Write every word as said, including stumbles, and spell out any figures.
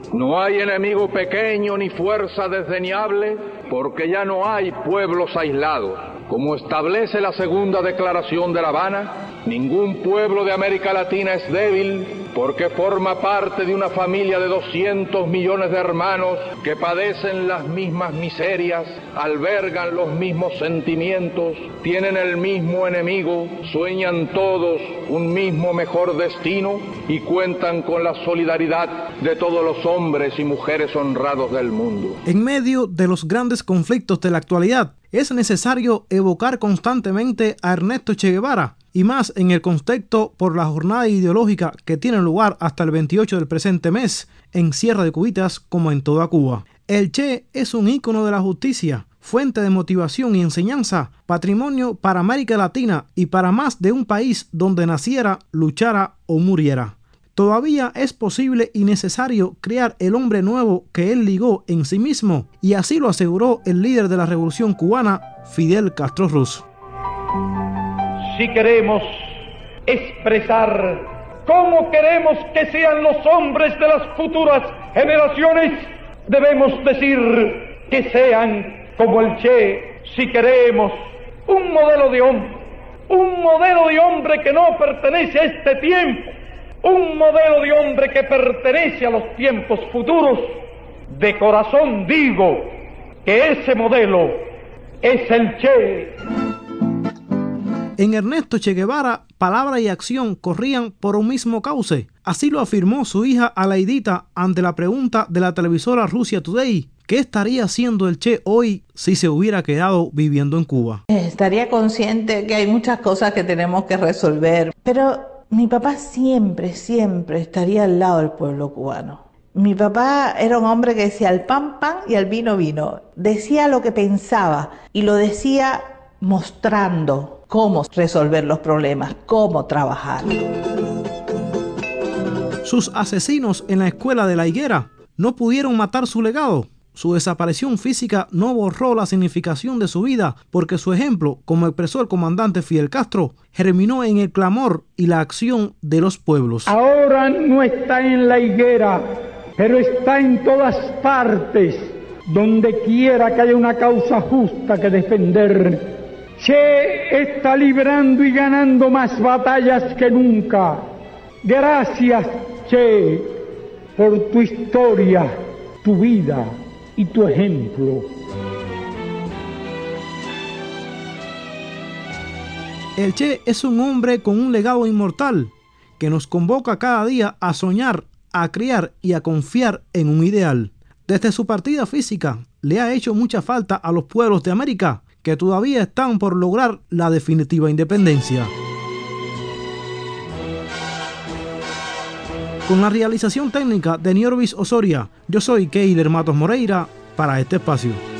No hay enemigo pequeño ni fuerza desdeñable, porque ya no hay pueblos aislados. Como establece la segunda declaración de La Habana, ningún pueblo de América Latina es débil, porque forma parte de una familia de doscientos millones de hermanos que padecen las mismas miserias, albergan los mismos sentimientos, tienen el mismo enemigo, sueñan todos un mismo mejor destino y cuentan con la solidaridad de todos los hombres y mujeres honrados del mundo. En medio de los grandes conflictos de la actualidad, es necesario evocar constantemente a Ernesto Che Guevara, y más en el contexto por la jornada ideológica que tiene lugar hasta el veintiocho del presente mes en Sierra de Cubitas como en toda Cuba. El Che es un ícono de la justicia, fuente de motivación y enseñanza, patrimonio para América Latina y para más de un país donde naciera, luchara o muriera. Todavía es posible y necesario crear el hombre nuevo que él ligó en sí mismo, y así lo aseguró el líder de la Revolución Cubana, Fidel Castro Ruz. Si queremos expresar cómo queremos que sean los hombres de las futuras generaciones, debemos decir que sean como el Che. Si queremos un modelo de hombre, un modelo de hombre que no pertenece a este tiempo, un modelo de hombre que pertenece a los tiempos futuros, de corazón digo que ese modelo es el Che. En Ernesto Che Guevara, palabra y acción corrían por un mismo cauce. Así lo afirmó su hija Alaidita ante la pregunta de la televisora Russia Today: ¿qué estaría haciendo el Che hoy si se hubiera quedado viviendo en Cuba? Estaría consciente que hay muchas cosas que tenemos que resolver, pero mi papá siempre, siempre estaría al lado del pueblo cubano. Mi papá era un hombre que decía al pan, pan y al vino, vino. Decía lo que pensaba y lo decía mostrando cómo resolver los problemas, cómo trabajar. Sus asesinos en la escuela de La Higuera no pudieron matar su legado. Su desaparición física no borró la significación de su vida, porque su ejemplo, como expresó el comandante Fidel Castro, germinó en el clamor y la acción de los pueblos. Ahora no está en La Higuera, pero está en todas partes, donde quiera que haya una causa justa que defender. Che está librando y ganando más batallas que nunca. Gracias, Che, por tu historia, tu vida y tu ejemplo. El Che es un hombre con un legado inmortal que nos convoca cada día a soñar, a crear y a confiar en un ideal. Desde su partida física le ha hecho mucha falta a los pueblos de América, que todavía están por lograr la definitiva independencia. Con la realización técnica de Niorbis Osoria, yo soy Keiler Matos Moreira para este espacio.